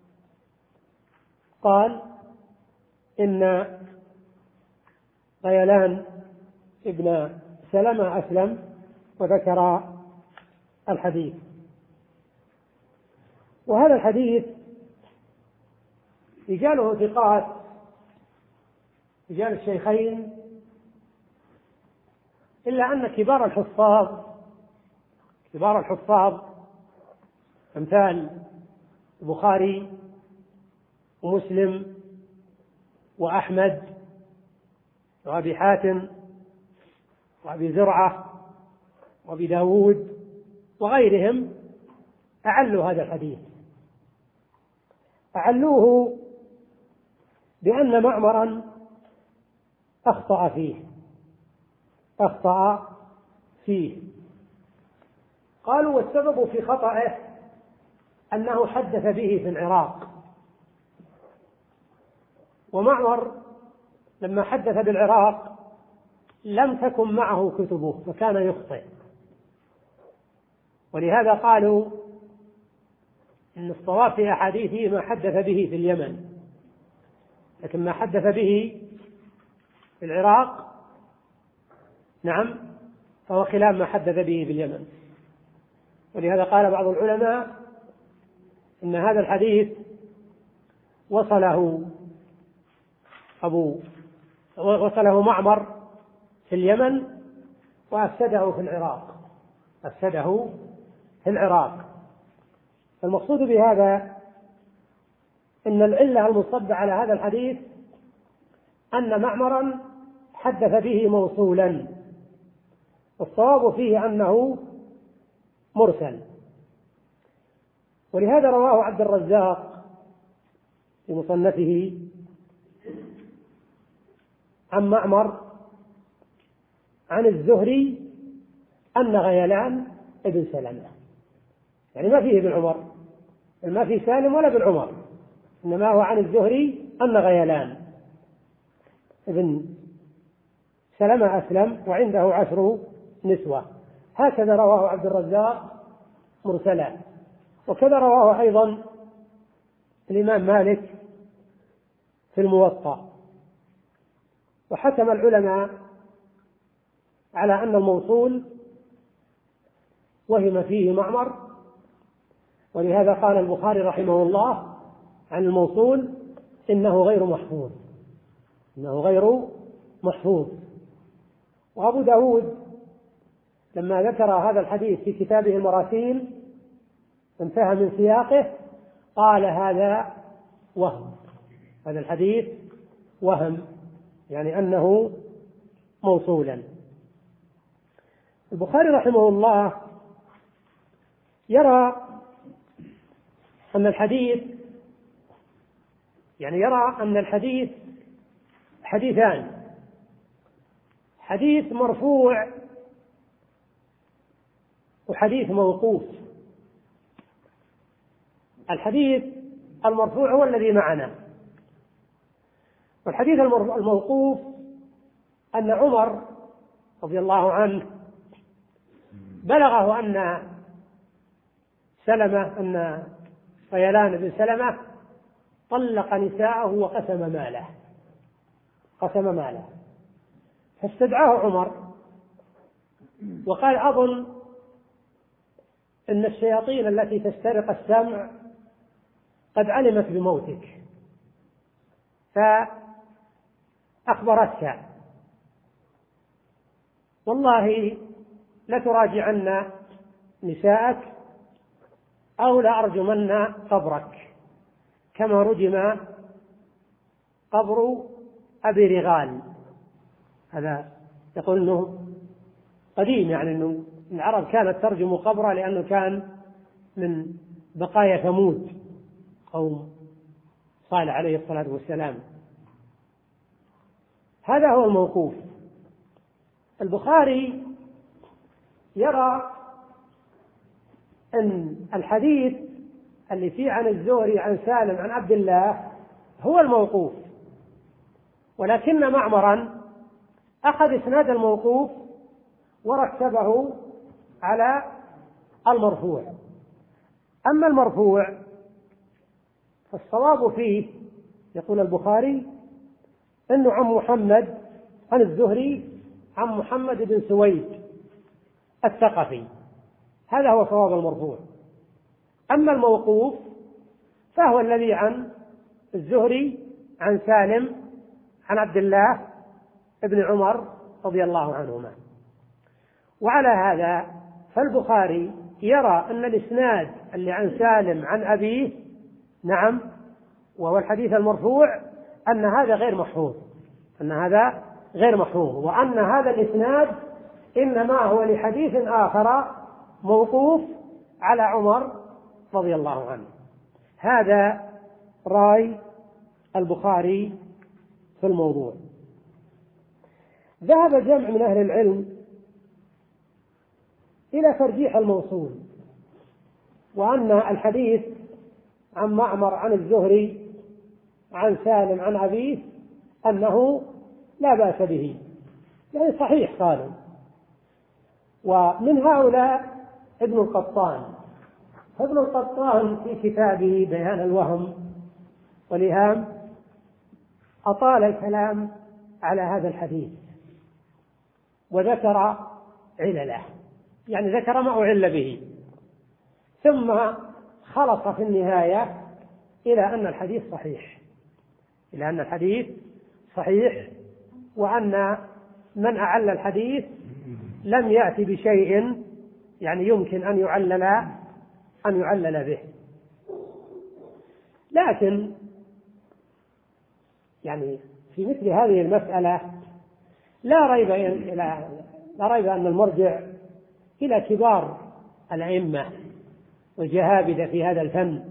قال: إن غيلان ابن سلمة أسلم، وذكر الحديث. وهذا الحديث رجاله ثقات، رجال الشيخين، إلا أن كبار الحفاظ كبار الحفاظ أمثال البخاري ومسلم وأحمد وأبي حاتم وأبي زرعة وأبي داود وغيرهم أعلوا هذا الحديث، أعلوه بأن معمرا أخطأ فيه أخطأ فيه قالوا: والسبب في خطأه أنه حدث به في العراق، ومعمر لما حدث بالعراق لم تكن معه كتبه فكان يخطئ، ولهذا قالوا إن الصواب في أحاديثه ما حدث به في اليمن، لكن ما حدث به في العراق نعم فهو خلاف ما حدث به في اليمن. ولهذا قال بعض العلماء إن هذا الحديث وصله أبو وصله معمر في اليمن وأفسده في العراق أفسده في العراق. المقصود بهذا أن العلة المصبة على هذا الحديث أن معمرا حدث به موصولا، والصواب فيه أنه مرسل. ولهذا رواه عبد الرزاق في مصنفه عن معمر عن الزهري أن غيلان ابن سلمة، يعني ما فيه ابن عمر، ما فيه سالم ولا ابن عمر، إنما هو عن الزهري أن غيلان ابن سلمة أسلم وعنده عشر نسوة. هكذا رواه عبد الرزاق مرسلا، وكذا رواه أيضا الإمام مالك في الموطأ. وحكم العلماء على أن الموصول وهم فيه معمر، ولهذا قال البخاري رحمه الله عن الموصول إنه غير محفوظ إنه غير محفوظ. وأبو داود لما ذكر هذا الحديث في كتابه المراسيل انتهى من سياقه قال هذا وهم، هذا الحديث وهم، يعني أنه موصولا. البخاري رحمه الله يرى أن الحديث يعني يرى أن الحديث حديثان، حديث مرفوع وحديث موقوف. الحديث المرفوع هو الذي معنا، والحديث الموقوف أن عمر رضي الله عنه بلغه أن سلمة أن غيلان بن سلمة طلق نساءه وقسم ماله قسم ماله فاستدعاه عمر وقال أظن إن الشياطين التي تسترق السمع قد علمت بموتك فأخبرتك، والله لتراجعن نساءك أو لأرجمن قبرك كما رجم قبر أبي رغال. هذا يقول أنه قديم، يعني أنه العرب كانت ترجم قبره لأنه كان من بقايا ثمود قوم صالح عليه الصلاة والسلام. هذا هو الموقوف. البخاري يرى أن الحديث اللي فيه عن الزهري عن سالم عن عبد الله هو الموقوف، ولكن معمرا أخذ إسناد الموقوف ورتبه على المرفوع. أما المرفوع فالصواب فيه يقول البخاري أنه عن محمد عن الزهري عن محمد بن سويد الثقفي، هذا هو صواب المرفوع. أما الموقوف فهو الذي عن الزهري عن سالم عن عبد الله ابن عمر رضي الله عنهما. وعلى هذا فالبخاري يرى أن الإسناد اللي عن سالم عن أبيه نعم وهو الحديث المرفوع أن هذا غير محفوظ أن هذا غير محفوظ وأن هذا الإسناد إنما هو لحديث آخر موقوف على عمر رضي الله عنه. هذا رأي البخاري في الموضوع. ذهب جمع من أهل العلم إلى ترجيح الموصول، وأن الحديث عن معمر عن الزهري عن سالم عن أبيه أنه لا بأس به، يعني صحيح قالوا. ومن هؤلاء ابن القطان. ابن القطان في كتابه بيان الوهم والإيهام أطال الكلام على هذا الحديث وذكر علله، يعني ذكر ما أعل به، ثم خلص في النهاية إلى أن الحديث صحيح، إلى أن الحديث صحيح، وأن من أعل الحديث لم يأتي بشيء يعني يمكن أن يعلل أن يعلل به. لكن يعني في مثل هذه المسألة لا ريب لا ريب أن المرجع إلى كبار الأئمة والجهابذة في هذا الفن.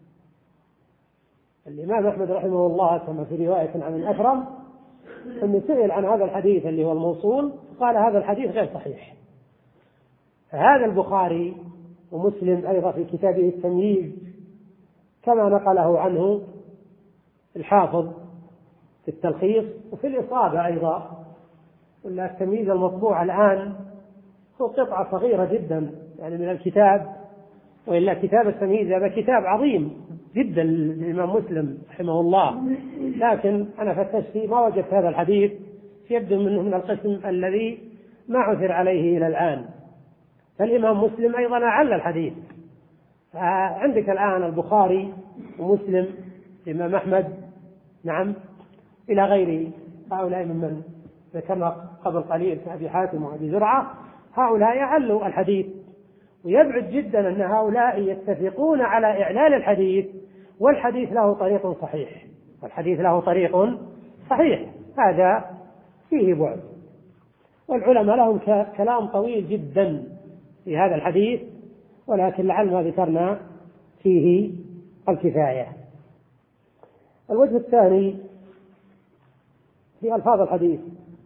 الإمام أحمد رحمه الله كما في رواية عن الأكرم أنه سئل عن هذا الحديث اللي هو الموصول قال هذا الحديث غير صحيح. هذا البخاري ومسلم أيضا في كتابه التمييز كما نقله عنه الحافظ في التلخيص وفي الإصابة أيضا، ولا التمييز المطبوع الآن هو قطعة صغيرة جدا يعني من الكتاب، وإلا كتاب التمييز هذا كتاب عظيم جدا للإمام مسلم رحمه الله، لكن أنا فتشت فيه ما وجدت هذا الحديث، يبدو منه من القسم الذي ما عثر عليه إلى الآن. فالإمام مسلم أيضا أعل الحديث. عندك الآن البخاري ومسلم الإمام أحمد نعم إلى غير هؤلاء ممن ذكرنا قبل قليل كأبي حاتم وأبي زرعة، هؤلاء أعلوا الحديث، ويبعد جدا أن هؤلاء يتفقون على إعلال الحديث والحديث له طريق صحيح، والحديث له طريق صحيح، هذا فيه بعد. والعلماء لهم كلام طويل جدا في هذا الحديث، ولكن لعل ما ذكرنا فيه الكفاية. الوجه الثاني في ألفاظ الحديث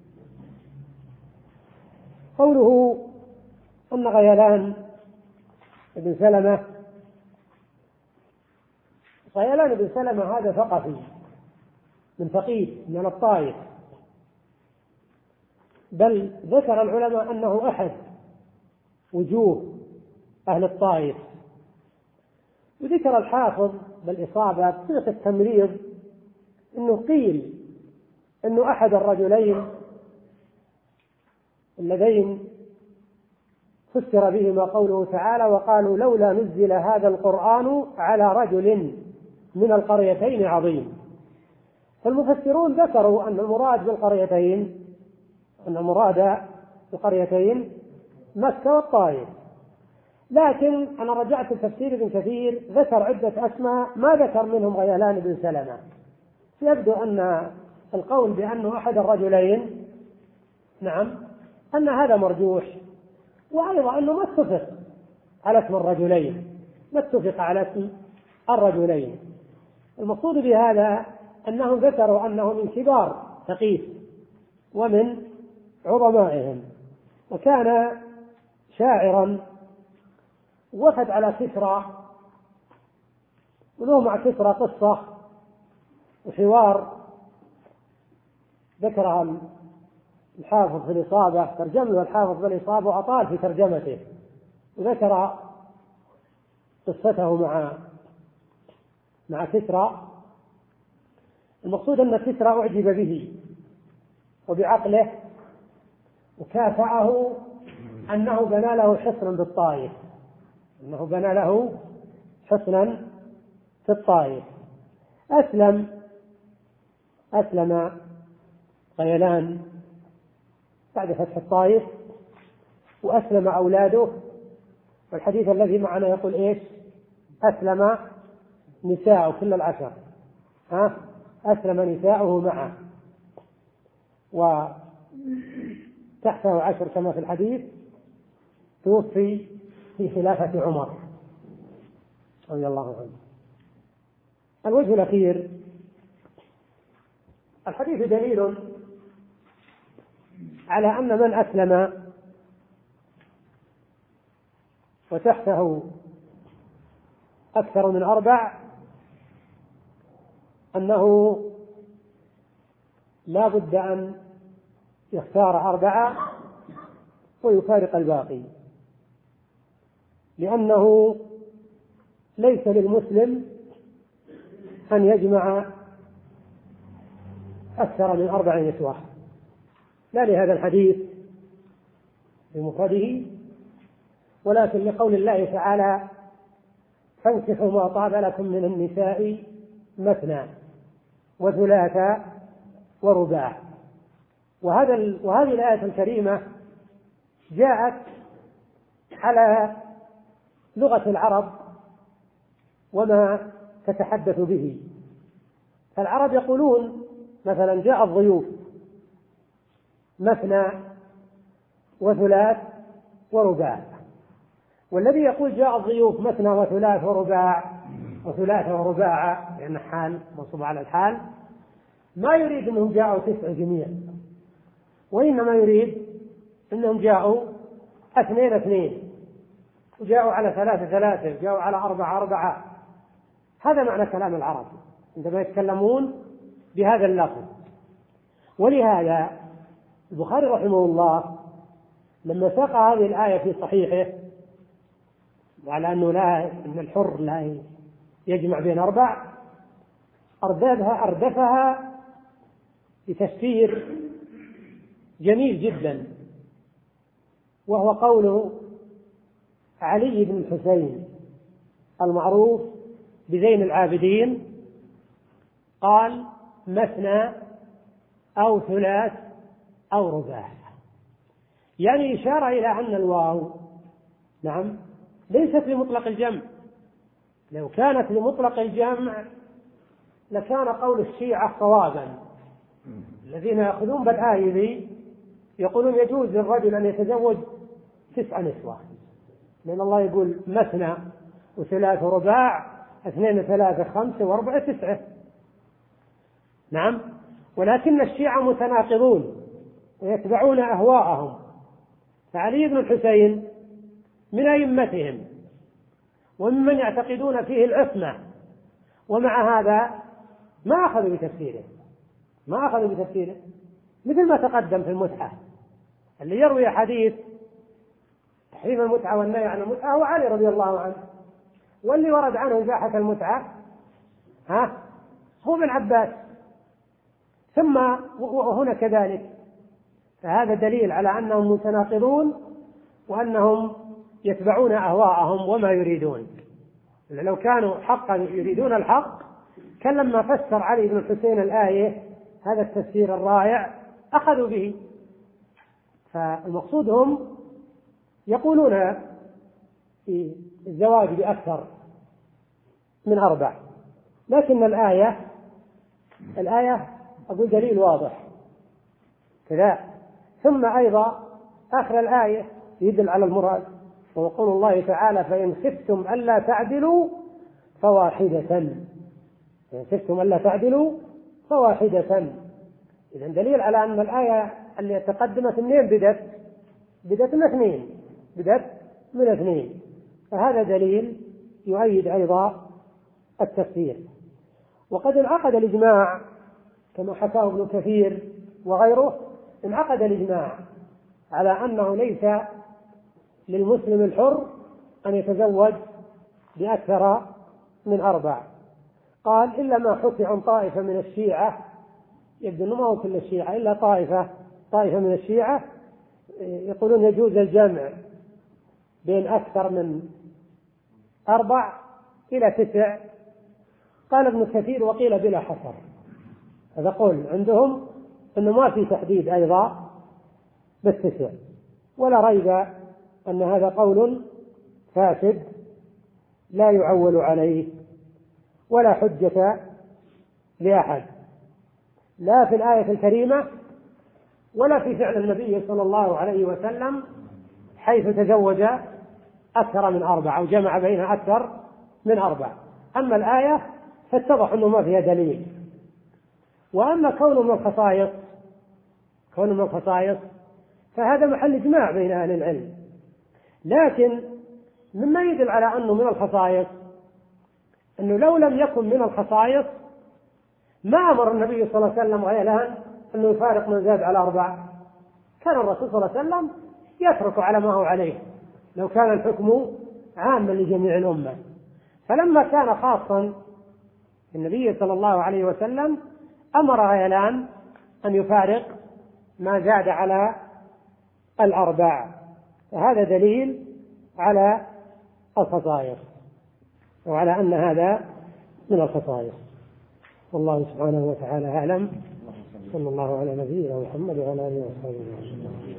قوله أن غيلان بن سلمة، غيلان بن سلمة هذا ثقفي من ثقيف من الطائف، بل ذكر العلماء أنه أحد وجوه أهل الطائف. وذكر الحافظ بالإصابة بصيغة التمريض أنه قيل أنه أحد الرجلين اللذين فسر بهما قوله تعالى وقالوا لولا نزل هذا القرآن على رجل من القريتين عظيم. فالمفسرون ذكروا أن المراد بالقريتين أن المراد بالقريتين مكة والطائف، لكن أنا رجعت تفسير ابن كثير ذكر عدة أسماء ما ذكر منهم غيلان بن سلمة، يبدو أن القول بأنه أحد الرجلين نعم أن هذا مرجوح، وأيضا أنه ما اتفق على اسم الرجلين، ما اتفق على اسم الرجلين. المقصود بهذا أنهم ذكروا أنه من كبار ثقيف ومن عظمائهم، وكان شاعرا وفد على كسرى، وله مع كسرى قصة وحوار ذكرها الحافظ في الإصابة، ترجم له الحافظ بالإصابة وأطال في ترجمته، وذكر قصته مع مع كسرى. المقصود أن كسرى أعجب به وبعقله، وكافأه أنه بنى له حصنا بالطائف، أنه بنى له حصنا في الطائف. أسلم أسلم غيلان بعد فتح الطائف، وأسلم أولاده، والحديث الذي معنا يقول إيش؟ أسلم نساء كل العشر، ها؟ أسلم نساؤه معه، وتحته عشر كما في الحديث، توفي في خلافة عمر رضي الله عنه. الوجه الأخير الحديث دليل على أن من أسلم وتحته أكثر من أربع أنه لا بد أن يختار أربعة ويفارق الباقي. لأنه ليس للمسلم أن يجمع أكثر من أربع نسوة، لا لهذا الحديث بمفرده، ولكن لقول الله تعالى: فانكحوا ما طاب لكم من النساء مثنى وثلاث ورباع. وهذا وهذه الآية الكريمة جاءت على لغة العرب وما تتحدث به. العرب يقولون مثلا: جاء الضيوف مثنى وثلاث ورباع. والذي يقول جاء الضيوف مثنى وثلاث ورباع وثلاث ورباع لأن حال منصوب على الحال، ما يريد أنهم جاءوا تسع جميع، وإنما يريد أنهم جاءوا اثنين اثنين، وجاءوا على ثلاثة ثلاثة، وجاءوا على أربعة أربعة. هذا معنى كلام العرب عندما يتكلمون بهذا اللفظ. ولهذا البخاري رحمه الله لما ساق هذه الآية في صحيحه وعلى أنه لا أن الحر لا يجمع بين أربع، أردفها أردفها بتفسير جميل جدا، وهو قوله علي بن الحسين المعروف بزين العابدين، قال: مثنى أو ثلاث أو رباع. يعني إشارة إلى أن الواو نعم ليست لمطلق الجمع. لو كانت لمطلق الجمع لكان قول الشيعة صوابا، الذين يأخذون بالآية ذي يقولون يجوز للرجل أن يتزوج تسع نسوة، لأن الله يقول مثنى وثلاث ورباع، اثنين ثلاثة خمسة واربعة تسعة. نعم، ولكن الشيعة متناقضون ويتبعون أهواءهم، فعلي بن الحسين من أئمتهم وممن يعتقدون فيه العصمة، ومع هذا ما أخذوا بتفسيره ما أخذوا بتفسيره مثل ما تقدم في المتعة. اللي يروي حديث تحريم المتعة والنهي عن المتعة هو علي رضي الله عنه، واللي ورد عنه إباحة المتعة ها هو ابن عباس، ثم وهنا كذلك. فهذا دليل على أنهم متناقضون وأنهم يتبعون أهواءهم وما يريدون. لو كانوا حقا يريدون الحق كان لما فسر علي بن الحسين الآية هذا التفسير الرائع أخذوا به. فالمقصود هم يقولون في الزواج بأكثر من أربع، لكن الآية الآية أقول دليل واضح كذا. ثم أيضا آخر الآية يدل على المراد، ويقول الله تعالى: فإن خفتم ألا تعدلوا فواحدة فإن خفتم ألا تعدلوا فواحدة. إذن دليل على أن الآية اللي تقدمت منين بدت بدت من اثنين بدت من اثنين فهذا دليل يؤيد أيضا التفسير. وقد انعقد الإجماع كما حكاه ابن كثير وغيره، انعقد الإجماع على أنه ليس للمسلم الحر أن يتزوج بأكثر من أربع. قال: إلا ما حكي عن طائفة من الشيعة، يبدو أنه ما هو كل الشيعة إلا طائفة طائفة من الشيعة يقولون يجوز الجمع بين أكثر من أربع إلى تسع. قال ابن كثير: وقيل بلا حصر. هذا قول عندهم أنه ما في تحديد أيضا بالتسع، ولا ريب أن هذا قول فاسد لا يعول عليه ولا حجة لأحد، لا في الآية الكريمة ولا في فعل النبي صلى الله عليه وسلم حيث تزوج أكثر من أربع أو جمع بين أكثر من أربع. أما الآية فاتضح أنه ما فيها دليل. وأما كونه من الخصائص كونه من الخصائص فهذا محل إجماع بين أهل العلم، لكن مما يدل على أنه من الخصائص أنه لو لم يكن من الخصائص ما أمر النبي صلى الله عليه وسلم غيره أنه يفارق من زاد على أربع. كان الرسول صلى الله عليه وسلم يترك على ما هو عليه لو كان الحكم عاما لجميع الأمة. فلما كان خاصا النبي صلى الله عليه وسلم أمر غيلان أن يفارق ما زاد على الأربع، فهذا دليل على الخصائص وعلى أن هذا من الخصائص. والله سبحانه وتعالى أعلم. صلى الله على نبينا محمد وعلى آله وصحبه وسلم.